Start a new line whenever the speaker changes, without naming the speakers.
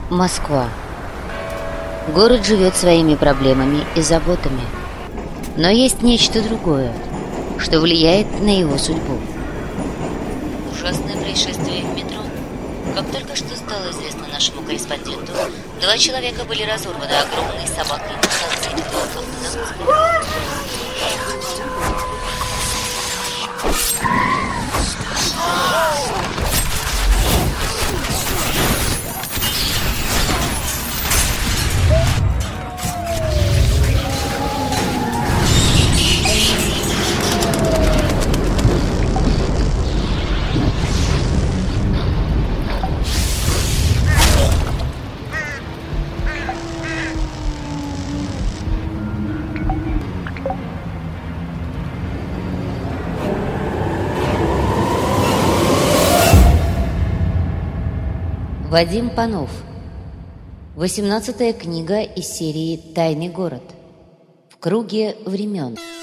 Москва. Город живет своими проблемами и заботами. Но есть нечто другое, что влияет на его судьбу.
Ужасное происшествие в метро. Как только что стало известно нашему корреспонденту, 2 человека были разорваны огромной собакой на станции метро.
Вадим Панов. 18-я книга из серии «Тайный город». В круге времен.